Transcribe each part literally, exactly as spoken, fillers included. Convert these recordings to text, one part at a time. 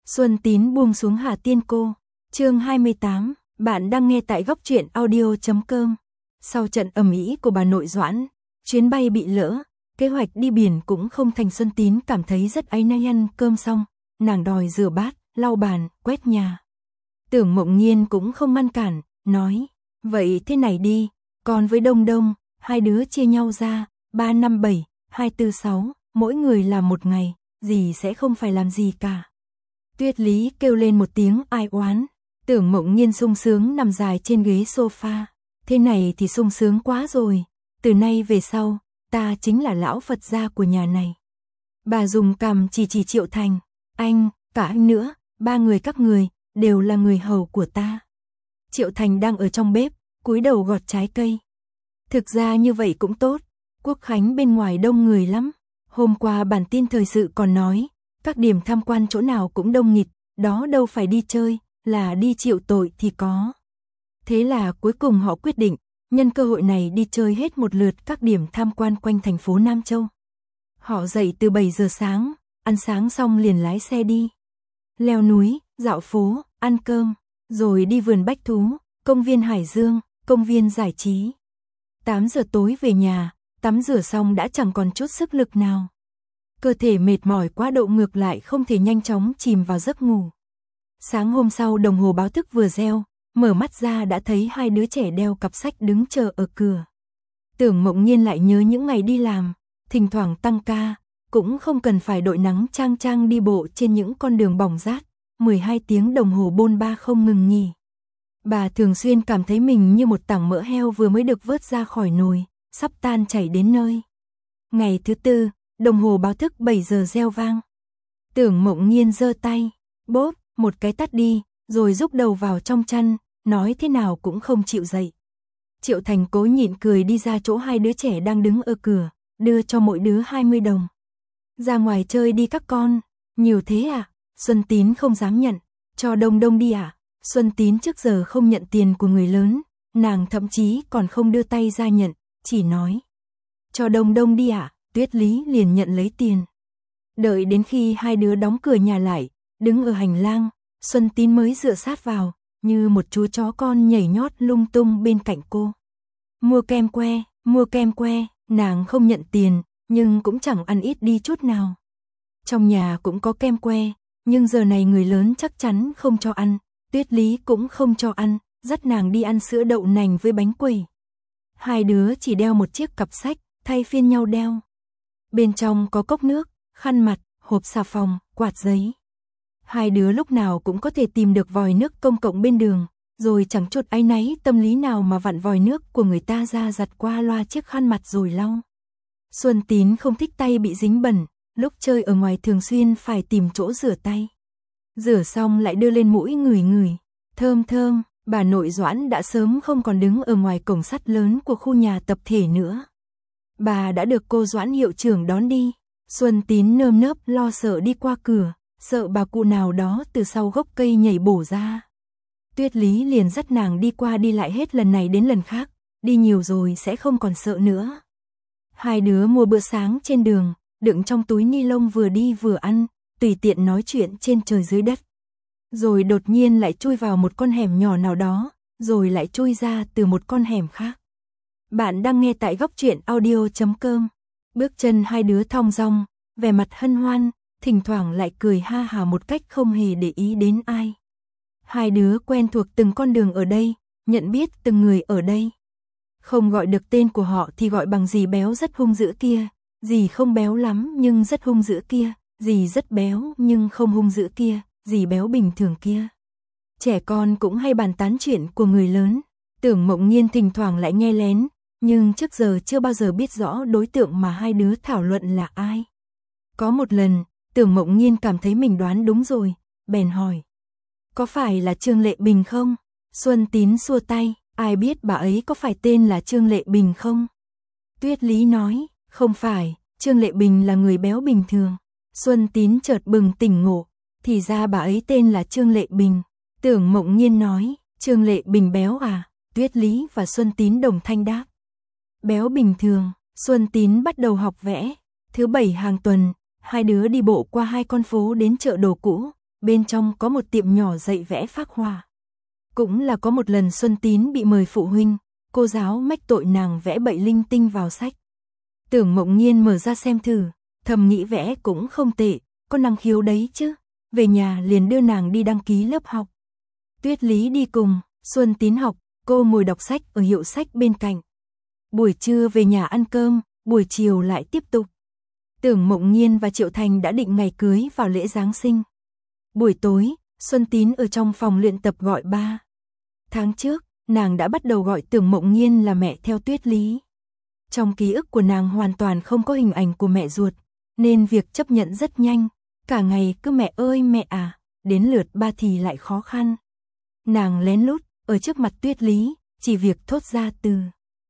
Xuân Tín buông xuống Hà Tiên Cô. Chương hai mươi tám, bạn đang nghe tại góc truyện audio chấm com. Sau trận ầm ĩ của bà nội Doãn, chuyến bay bị lỡ, kế hoạch đi biển cũng không thành. Xuân Tín cảm thấy rất áy náy. Ăn cơm xong, nàng đòi rửa bát, lau bàn, quét nhà. Tưởng Mộng Nhiên cũng không ngăn cản, nói, vậy thế này đi, con với Đông Đông, hai đứa chia nhau ra, ba năm bảy, hai tư sáu, mỗi người làm một ngày, dì sẽ không phải làm gì cả. Tuyết Lý kêu lên một tiếng ai oán. Tưởng Mộng Nhiên sung sướng nằm dài trên ghế sofa. Thế này thì sung sướng quá rồi. Từ nay về sau, ta chính là lão Phật gia của nhà này. Bà dùng cằm chỉ chỉ Triệu Thành. Anh, cả anh nữa, ba người các người, đều là người hầu của ta. Triệu Thành đang ở trong bếp, cúi đầu gọt trái cây. Thực ra như vậy cũng tốt. Quốc khánh bên ngoài đông người lắm. Hôm qua bản tin thời sự còn nói, các điểm tham quan chỗ nào cũng đông nghịt, đó đâu phải đi chơi, là đi chịu tội thì có. Thế là cuối cùng họ quyết định, nhân cơ hội này đi chơi hết một lượt các điểm tham quan quanh thành phố Nam Châu. Họ dậy từ bảy giờ sáng, ăn sáng xong liền lái xe đi. Leo núi, dạo phố, ăn cơm, rồi đi vườn bách thú, công viên Hải Dương, công viên giải trí. tám giờ tối về nhà, tắm rửa xong đã chẳng còn chút sức lực nào. Cơ thể mệt mỏi quá độ ngược lại không thể nhanh chóng chìm vào giấc ngủ. Sáng hôm sau đồng hồ báo thức vừa reo, mở mắt ra đã thấy hai đứa trẻ đeo cặp sách đứng chờ ở cửa. Tưởng Mộng Nhiên lại nhớ những ngày đi làm, thỉnh thoảng tăng ca, cũng không cần phải đội nắng chang chang đi bộ trên những con đường bỏng rát, mười hai tiếng đồng hồ bôn ba không ngừng nghỉ. Bà thường xuyên cảm thấy mình như một tảng mỡ heo vừa mới được vớt ra khỏi nồi, sắp tan chảy đến nơi. Ngày thứ tư, đồng hồ báo thức bảy giờ reo vang. Tưởng Mộng Nhiên giơ tay, bốp, một cái tắt đi, rồi rúc đầu vào trong chăn, nói thế nào cũng không chịu dậy. Triệu Thành cố nhịn cười đi ra chỗ hai đứa trẻ đang đứng ở cửa, đưa cho mỗi đứa hai mươi đồng. Ra ngoài chơi đi các con. Nhiều thế à? Xuân Tín không dám nhận. Cho Đông Đông đi à? Xuân Tín trước giờ không nhận tiền của người lớn, nàng thậm chí còn không đưa tay ra nhận, chỉ nói. Cho Đông Đông đi à? Tuyết Lý liền nhận lấy tiền. Đợi đến khi hai đứa đóng cửa nhà lại, đứng ở hành lang, Xuân Tín mới dựa sát vào, như một chú chó con nhảy nhót lung tung bên cạnh cô. Mua kem que, mua kem que, nàng không nhận tiền, nhưng cũng chẳng ăn ít đi chút nào. Trong nhà cũng có kem que, nhưng giờ này người lớn chắc chắn không cho ăn, Tuyết Lý cũng không cho ăn, dắt nàng đi ăn sữa đậu nành với bánh quẩy. Hai đứa chỉ đeo một chiếc cặp sách, thay phiên nhau đeo. Bên trong có cốc nước, khăn mặt, hộp xà phòng, quạt giấy. Hai đứa lúc nào cũng có thể tìm được vòi nước công cộng bên đường, rồi chẳng chút áy náy tâm lý nào mà vặn vòi nước của người ta ra giặt qua loa chiếc khăn mặt rồi lau. Xuân Tín không thích tay bị dính bẩn, lúc chơi ở ngoài thường xuyên phải tìm chỗ rửa tay. Rửa xong lại đưa lên mũi ngửi ngửi, thơm thơm. Bà nội Doãn đã sớm không còn đứng ở ngoài cổng sắt lớn của khu nhà tập thể nữa. Bà đã được cô Doãn hiệu trưởng đón đi. Xuân Tín nơm nớp lo sợ đi qua cửa, sợ bà cụ nào đó từ sau gốc cây nhảy bổ ra. Tuyết Lý liền dắt nàng đi qua đi lại hết lần này đến lần khác, đi nhiều rồi sẽ không còn sợ nữa. Hai đứa mua bữa sáng trên đường, đựng trong túi ni lông vừa đi vừa ăn, tùy tiện nói chuyện trên trời dưới đất. Rồi đột nhiên lại chui vào một con hẻm nhỏ nào đó, rồi lại chui ra từ một con hẻm khác. Bạn đang nghe tại góc truyện audio chấm com. Bước chân hai đứa thong dong, vẻ mặt hân hoan, thỉnh thoảng lại cười ha hả một cách không hề để ý đến ai. Hai đứa quen thuộc từng con đường ở đây, nhận biết từng người ở đây. Không gọi được tên của họ thì gọi bằng dì béo rất hung dữ kia, dì không béo lắm nhưng rất hung dữ kia, dì rất béo nhưng không hung dữ kia, dì béo bình thường kia. Trẻ con cũng hay bàn tán chuyện của người lớn, Tưởng Mộng Nhiên thỉnh thoảng lại nghe lén, nhưng trước giờ chưa bao giờ biết rõ đối tượng mà hai đứa thảo luận là ai. Có một lần, Tưởng Mộng Nhiên cảm thấy mình đoán đúng rồi, bèn hỏi. Có phải là Trương Lệ Bình không? Xuân Tín xua tay, ai biết bà ấy có phải tên là Trương Lệ Bình không? Tuyết Lý nói, không phải, Trương Lệ Bình là người béo bình thường. Xuân Tín chợt bừng tỉnh ngộ, thì ra bà ấy tên là Trương Lệ Bình. Tưởng Mộng Nhiên nói, Trương Lệ Bình béo à? Tuyết Lý và Xuân Tín đồng thanh đáp. Béo bình thường. Xuân Tín bắt đầu học vẽ. Thứ bảy hàng tuần, hai đứa đi bộ qua hai con phố đến chợ đồ cũ, bên trong có một tiệm nhỏ dạy vẽ phác họa. Cũng là có một lần Xuân Tín bị mời phụ huynh, cô giáo mách tội nàng vẽ bậy linh tinh vào sách. Tưởng Mộng Nhiên mở ra xem thử, thầm nghĩ vẽ cũng không tệ, có năng khiếu đấy chứ. Về nhà liền đưa nàng đi đăng ký lớp học. Tuyết Lý đi cùng, Xuân Tín học, cô ngồi đọc sách ở hiệu sách bên cạnh. Buổi trưa về nhà ăn cơm, buổi chiều lại tiếp tục. Tưởng Mộng Nhiên và Triệu Thành đã định ngày cưới vào lễ Giáng sinh. Buổi tối, Xuân Tín ở trong phòng luyện tập gọi ba. Tháng trước, nàng đã bắt đầu gọi Tưởng Mộng Nhiên là mẹ theo Tuyết Lý. Trong ký ức của nàng hoàn toàn không có hình ảnh của mẹ ruột, nên việc chấp nhận rất nhanh. Cả ngày cứ mẹ ơi mẹ à, đến lượt ba thì lại khó khăn. Nàng lén lút, ở trước mặt Tuyết Lý, chỉ việc thốt ra từ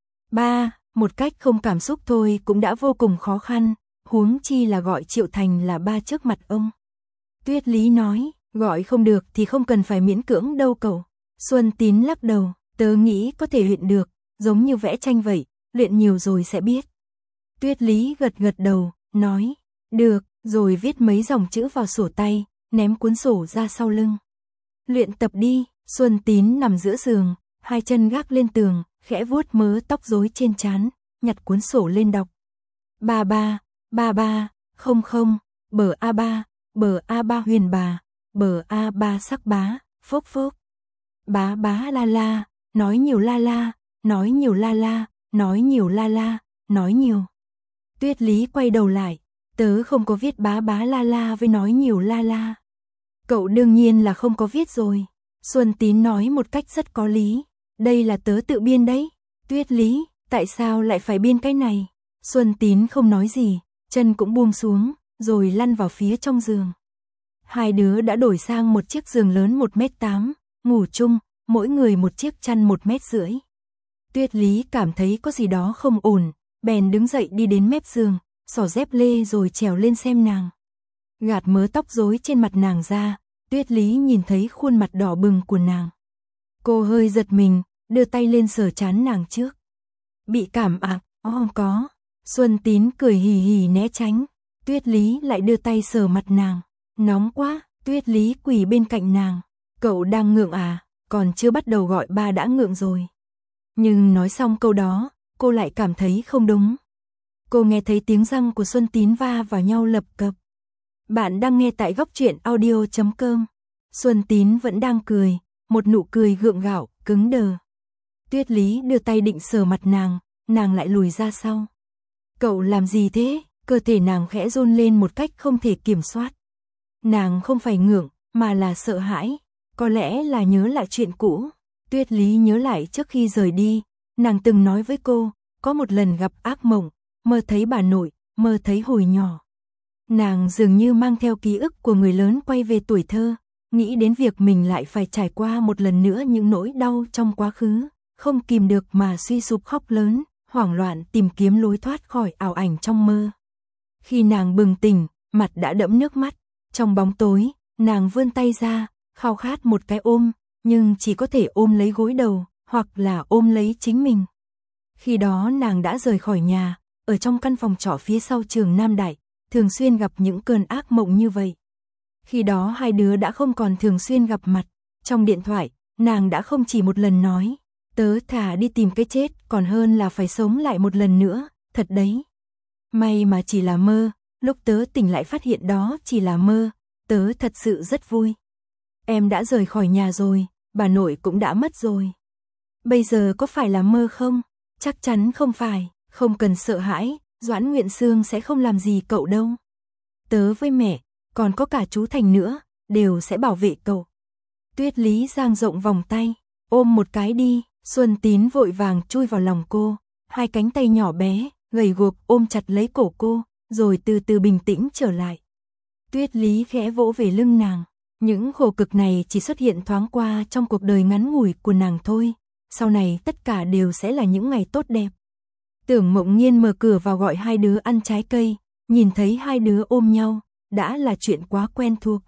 ba, một cách không cảm xúc thôi cũng đã vô cùng khó khăn, huống chi là gọi Triệu Thành là ba trước mặt ông. Tuyết Lý nói, gọi không được thì không cần phải miễn cưỡng đâu cậu. Xuân Tín lắc đầu, tớ nghĩ có thể luyện được, giống như vẽ tranh vậy, luyện nhiều rồi sẽ biết. Tuyết Lý gật gật đầu, nói, được, rồi viết mấy dòng chữ vào sổ tay, ném cuốn sổ ra sau lưng. Luyện tập đi. Xuân Tín nằm giữa giường, hai chân gác lên tường, khẽ vuốt mớ tóc rối trên trán, nhặt cuốn sổ lên đọc. Ba ba, ba ba, không không, bờ a ba, bờ a ba huyền bà, bờ a ba sắc bá, phốc phốc. Bá bá la la, nói nhiều la la, nói nhiều la la, nói nhiều la la, nói nhiều. Tuyết Lý quay đầu lại, tớ không có viết bá bá la la với nói nhiều la la. Cậu đương nhiên là không có viết rồi. Xuân Tín nói một cách rất có lý. Đây là tớ tự biên đấy. Tuyết Lý, tại sao lại phải biên cái này? Xuân Tín không nói gì, chân cũng buông xuống, rồi lăn vào phía trong giường. Hai đứa đã đổi sang một chiếc giường lớn một mét tám, ngủ chung, mỗi người một chiếc chăn một mét rưỡi. Tuyết Lý cảm thấy có gì đó không ổn, bèn đứng dậy đi đến mép giường, xỏ dép lê rồi trèo lên xem nàng. Gạt mớ tóc rối trên mặt nàng ra, Tuyết Lý nhìn thấy khuôn mặt đỏ bừng của nàng. Cô hơi giật mình, đưa tay lên sờ trán nàng trước. Bị cảm à? Không có. Xuân Tín cười hì hì né tránh. Tuyết Lý lại đưa tay sờ mặt nàng. Nóng quá. Tuyết Lý quỳ bên cạnh nàng. Cậu đang ngượng à? Còn chưa bắt đầu gọi ba đã ngượng rồi. Nhưng nói xong câu đó, cô lại cảm thấy không đúng. Cô nghe thấy tiếng răng của Xuân Tín va vào nhau lập cập. Bạn đang nghe tại góc truyện audio chấm com. Xuân Tín vẫn đang cười, một nụ cười gượng gạo, cứng đờ. Tuyết Lý đưa tay định sờ mặt nàng, nàng lại lùi ra sau. Cậu làm gì thế? Cơ thể nàng khẽ run lên một cách không thể kiểm soát. Nàng không phải ngượng, mà là sợ hãi. Có lẽ là nhớ lại chuyện cũ. Tuyết Lý nhớ lại trước khi rời đi, nàng từng nói với cô, có một lần gặp ác mộng, mơ thấy bà nội, mơ thấy hồi nhỏ. Nàng dường như mang theo ký ức của người lớn quay về tuổi thơ, nghĩ đến việc mình lại phải trải qua một lần nữa những nỗi đau trong quá khứ, không kìm được mà suy sụp khóc lớn, hoảng loạn tìm kiếm lối thoát khỏi ảo ảnh trong mơ. Khi nàng bừng tỉnh, mặt đã đẫm nước mắt, trong bóng tối, nàng vươn tay ra, khao khát một cái ôm, nhưng chỉ có thể ôm lấy gối đầu, hoặc là ôm lấy chính mình. Khi đó nàng đã rời khỏi nhà, ở trong căn phòng trọ phía sau trường Nam Đại, thường xuyên gặp những cơn ác mộng như vậy. Khi đó hai đứa đã không còn thường xuyên gặp mặt, trong điện thoại, nàng đã không chỉ một lần nói, tớ thà đi tìm cái chết còn hơn là phải sống lại một lần nữa, thật đấy. May mà chỉ là mơ, lúc tớ tỉnh lại phát hiện đó chỉ là mơ, tớ thật sự rất vui. Em đã rời khỏi nhà rồi, bà nội cũng đã mất rồi. Bây giờ có phải là mơ không? Chắc chắn không phải, không cần sợ hãi, Doãn Nguyện Sương sẽ không làm gì cậu đâu. Tớ với mẹ, còn có cả chú Thành nữa, đều sẽ bảo vệ cậu. Tuyết Lý dang rộng vòng tay, ôm một cái đi. Xuân Tín vội vàng chui vào lòng cô, hai cánh tay nhỏ bé, gầy guộc ôm chặt lấy cổ cô, rồi từ từ bình tĩnh trở lại. Tuyết Lý khẽ vỗ về lưng nàng, những khổ cực này chỉ xuất hiện thoáng qua trong cuộc đời ngắn ngủi của nàng thôi, sau này tất cả đều sẽ là những ngày tốt đẹp. Tưởng Mộng Nhiên mở cửa vào gọi hai đứa ăn trái cây, nhìn thấy hai đứa ôm nhau, đã là chuyện quá quen thuộc.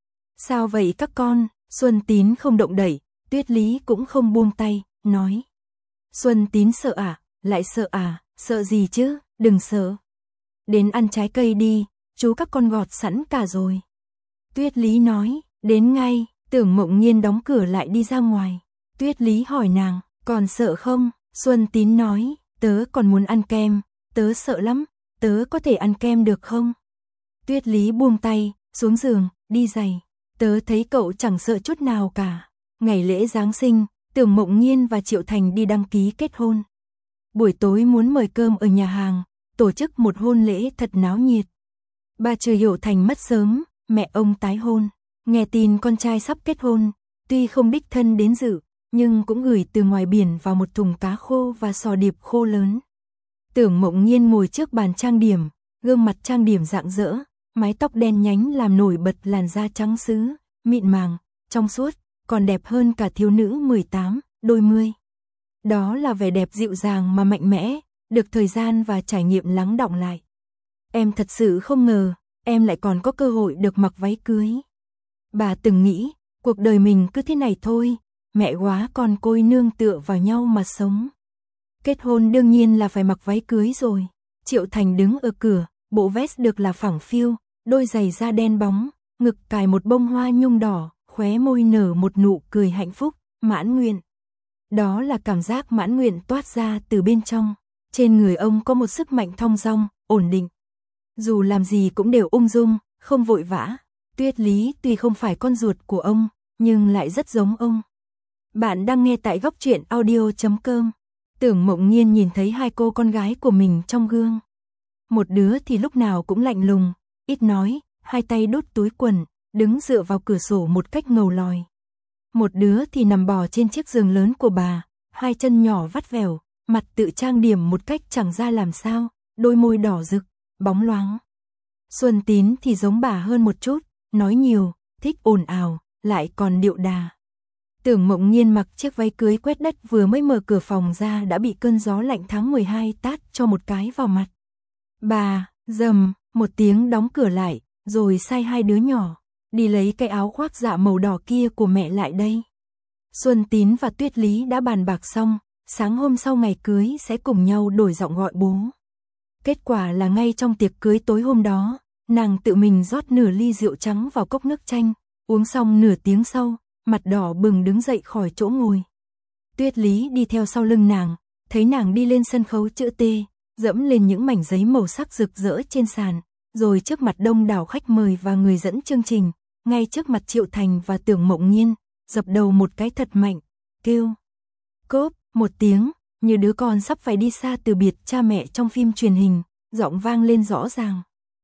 Sao vậy các con? Xuân Tín không động đậy, Tuyết Lý cũng không buông tay, nói. Xuân Tín sợ à? Lại sợ à? Sợ gì chứ? Đừng sợ. Đến ăn trái cây đi, chú các con gọt sẵn cả rồi. Tuyết Lý nói, Đến ngay, Tưởng Mộng Nhiên đóng cửa lại đi ra ngoài. Tuyết Lý hỏi nàng, còn sợ không? Xuân Tín nói, tớ còn muốn ăn kem, tớ sợ lắm, tớ có thể ăn kem được không? Tuyết Lý buông tay, xuống giường, đi giày. Tớ thấy cậu chẳng sợ chút nào cả. Ngày lễ Giáng sinh, Tưởng Mộng Nhiên và Triệu Thành đi đăng ký kết hôn. Buổi tối muốn mời cơm ở nhà hàng, tổ chức một hôn lễ thật náo nhiệt. Bà Trừ Hiểu Thành mất sớm, mẹ ông tái hôn. Nghe tin con trai sắp kết hôn, tuy không đích thân đến dự, nhưng cũng gửi từ ngoài biển vào một thùng cá khô và sò điệp khô lớn. Tưởng Mộng Nhiên ngồi trước bàn trang điểm, gương mặt trang điểm rạng rỡ, mái tóc đen nhánh làm nổi bật làn da trắng sứ, mịn màng, trong suốt, còn đẹp hơn cả thiếu nữ mười tám, đôi mươi. Đó là vẻ đẹp dịu dàng mà mạnh mẽ, được thời gian và trải nghiệm lắng đọng lại. Em thật sự không ngờ, em lại còn có cơ hội được mặc váy cưới. Bà từng nghĩ, cuộc đời mình cứ thế này thôi, mẹ góa con côi nương tựa vào nhau mà sống. Kết hôn đương nhiên là phải mặc váy cưới rồi. Triệu Thành đứng ở cửa, bộ vest được là phẳng phiu, đôi giày da đen bóng, ngực cài một bông hoa nhung đỏ, khóe môi nở một nụ cười hạnh phúc, mãn nguyện. Đó là cảm giác mãn nguyện toát ra từ bên trong. Trên người ông có một sức mạnh thong dong, ổn định. Dù làm gì cũng đều ung dung, không vội vã. Tuyết Lý tuy không phải con ruột của ông, nhưng lại rất giống ông. Bạn đang nghe tại góc truyện audio chấm com. Tưởng Mộng Nhiên nhìn thấy hai cô con gái của mình trong gương. Một đứa thì lúc nào cũng lạnh lùng, ít nói, hai tay đút túi quần, đứng dựa vào cửa sổ một cách ngầu lòi. Một đứa thì nằm bò trên chiếc giường lớn của bà, hai chân nhỏ vắt vẻo, mặt tự trang điểm một cách chẳng ra làm sao, đôi môi đỏ rực, bóng loáng. Xuân Tín thì giống bà hơn một chút, nói nhiều, thích ồn ào, lại còn điệu đà. Tưởng Mộng Nhiên mặc chiếc váy cưới quét đất vừa mới mở cửa phòng ra đã bị cơn gió lạnh tháng mười hai tát cho một cái vào mặt. Bà, rầm, một tiếng đóng cửa lại, rồi sai hai đứa nhỏ, đi lấy cái áo khoác dạ màu đỏ kia của mẹ lại đây. Xuân Tín và Tuyết Lý đã bàn bạc xong, sáng hôm sau ngày cưới sẽ cùng nhau đổi giọng gọi bố. Kết quả là ngay trong tiệc cưới tối hôm đó, nàng tự mình rót nửa ly rượu trắng vào cốc nước chanh, uống xong nửa tiếng sau, mặt đỏ bừng đứng dậy khỏi chỗ ngồi. Tuyết Lý đi theo sau lưng nàng, thấy nàng đi lên sân khấu chữ T, dẫm lên những mảnh giấy màu sắc rực rỡ trên sàn, rồi trước mặt đông đảo khách mời và người dẫn chương trình, ngay trước mặt Triệu Thành và Tưởng Mộng Nhiên, dập đầu một cái thật mạnh, kêu cốp một tiếng, như đứa con sắp phải đi xa từ biệt cha mẹ trong phim truyền hình, giọng vang lên rõ ràng.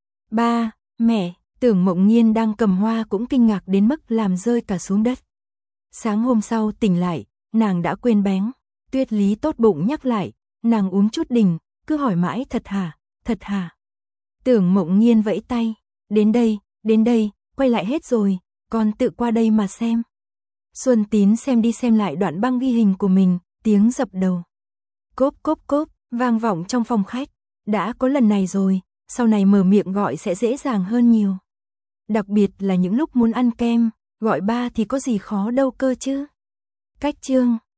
Ba, mẹ, Tưởng Mộng Nhiên đang cầm hoa cũng kinh ngạc đến mức làm rơi cả xuống đất. Sáng hôm sau tỉnh lại, nàng đã quên bén. Tuyết Lý tốt bụng nhắc lại, nàng uống chút đỉnh, cứ hỏi mãi thật hả, thật hả. Tưởng Mộng Nhiên vẫy tay, đến đây, đến đây, quay lại hết rồi, con tự qua đây mà xem. Xuân Tín xem đi xem lại đoạn băng ghi hình của mình, tiếng dập đầu. Cốp cốp cốp, vang vọng trong phòng khách, đã có lần này rồi, sau này mở miệng gọi sẽ dễ dàng hơn nhiều. Đặc biệt là những lúc muốn ăn kem, gọi ba thì có gì khó đâu cơ chứ. Cách chương